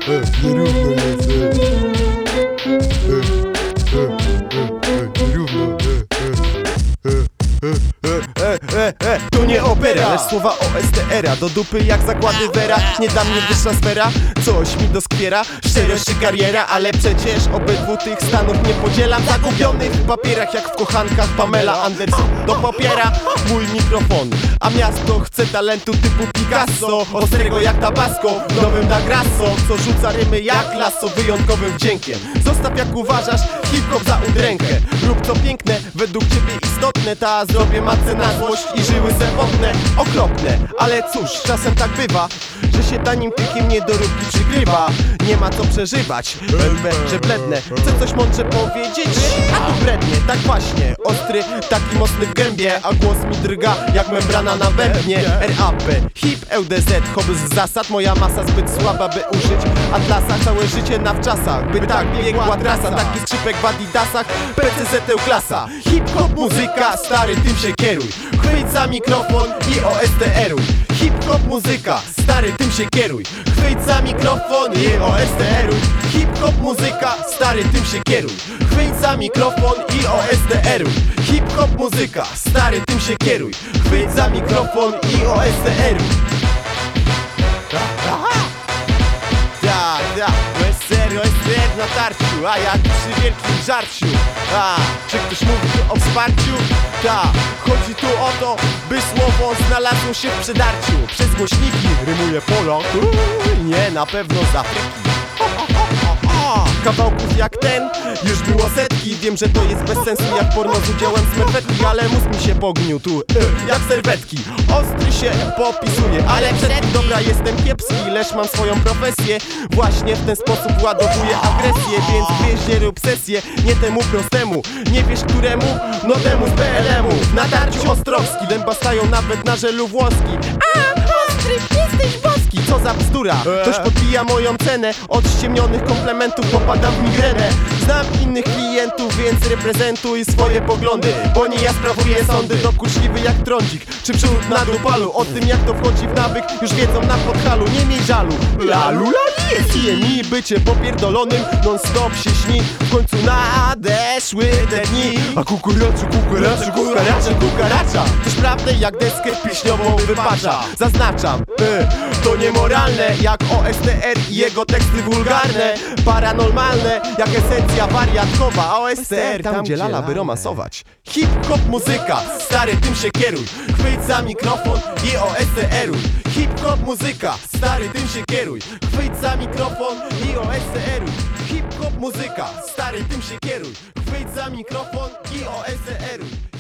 nierówno jest, nierówno, To nie opera, lecz słowa OSTR-a. Do dupy jak zakłady Vera, nie dla mnie wyższa sfera. Coś mi doskwiera, szczerość czy kariera, ale przecież obydwu tych stanów nie podzielam. Zagubiony w papierach jak w kochankach Pamela Anderson do popiera mój mikrofon, a miasto chce talentu typu Picasso, ostrego jak Tabasco, nowym da grasso, co rzuca rymy jak lasso wyjątkowym wdziękiem. Zostaw jak uważasz hip-hop za udrękę. Rób co piękne, według ciebie istotne. Ta zrobię matce na złość i żyły sewotne, okropne. Ale cóż, czasem tak bywa, że się tanim tykiem niedoróbki przykrywa. Nie ma co przeżywać, będę, że blednę. Chcę coś mądrze powiedzieć, a tu brednie. Tak właśnie, ostry, taki mocny w gębie, a głos mi drga jak membrana na bębnie. RAP, hip, LDZ, hobby z zasad. Moja masa zbyt słaba, by użyć atlasa. Całe życie na wczasach, by tak biegła trasa. Taki skrzypek w adidasach, PCZ klasa. Hip-hop muzyka, stary, tym się kieruj. Chwyć za mikrofon i OSTR-uj. Hip-hop muzyka, stary, tym się kieruj. Chwyć za mikrofon i OSTR-uj. Hip-hop muzyka, stary, tym się kieruj. Chwyć za mikrofon i OSTR-uj. Hip-hop muzyka, stary, tym się kieruj. Chwyć za mikrofon i OSTR-uj. OSTR na tarciu, a jak przy wielkim żarciu. Czy ktoś mówi tu o wsparciu? Chodzi tu o to, by słowo znalazło się w przedarciu. Przez głośniki rymuje Polak. Nie, na pewno z Afryki. Kawałków jak ten już było setki. Wiem, że to jest bez sensu jak porno z udziałem smerfetki, ale mózg mi się pogniótł jak serwetki. Ostry się popisuje, ale przed dobra jestem kiepski, lecz mam swoją profesję. Właśnie w ten sposób ładowuję agresję. Więc gwieździe rób sesję, nie temu prostemu. Nie wiesz któremu? No temu z PLM-u. Na tarciu Ostrowski, dęba stają nawet na żelu włoski. Ostry, jesteś boski. Co za bzdura, ktoś podbija moją cenę. Od ściemnionych komplementów popadam w migrenę. Znam innych klientów, więc reprezentuj swoje poglądy, bo nie ja sprawuję sądy. Dokuczliwy jak trądzik, czy przód na dupalu. O tym jak to wchodzi w nawyk już wiedzą na podchalu. Nie miej żalu, lalu lali jest mi bycie popierdolonym non stop się śni. W końcu nadeszły te dni. A kukaracza też prawdę jak deskę piśniową wypacza. Zaznaczam, to niemoralne jak OSTR i jego teksty wulgarne. Paranormalne jak esencja wariatkowa. A OSTR tam gdzie lala by romansować. Hip-hop muzyka, stary, tym się kieruj. Chwyć za mikrofon i OSTR-uj. Hip-hop muzyka, stary, tym się kieruj. Chwyć za mikrofon i OSTR-uj. Hip-hop muzyka, stary, tym się kieruj. Chwyć za mikrofon i OSTR-uj.